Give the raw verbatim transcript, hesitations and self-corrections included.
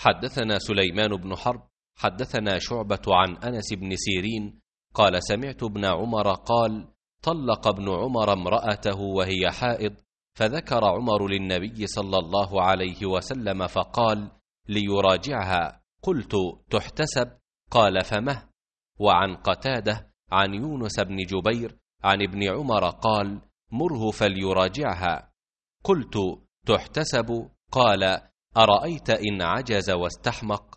حدثنا سليمان بن حرب حدثنا شعبة عن أنس بن سيرين قال سمعت ابن عمر قال طلق ابن عمر امرأته وهي حائض، فذكر عمر للنبي صلى الله عليه وسلم فقال ليراجعها، قلت تحتسب؟ قال فمه. وعن قتادة عن يونس بن جبير عن ابن عمر قال مره فليراجعها، قلت تحتسب؟ قال أرأيت إن عجز واستحمق؟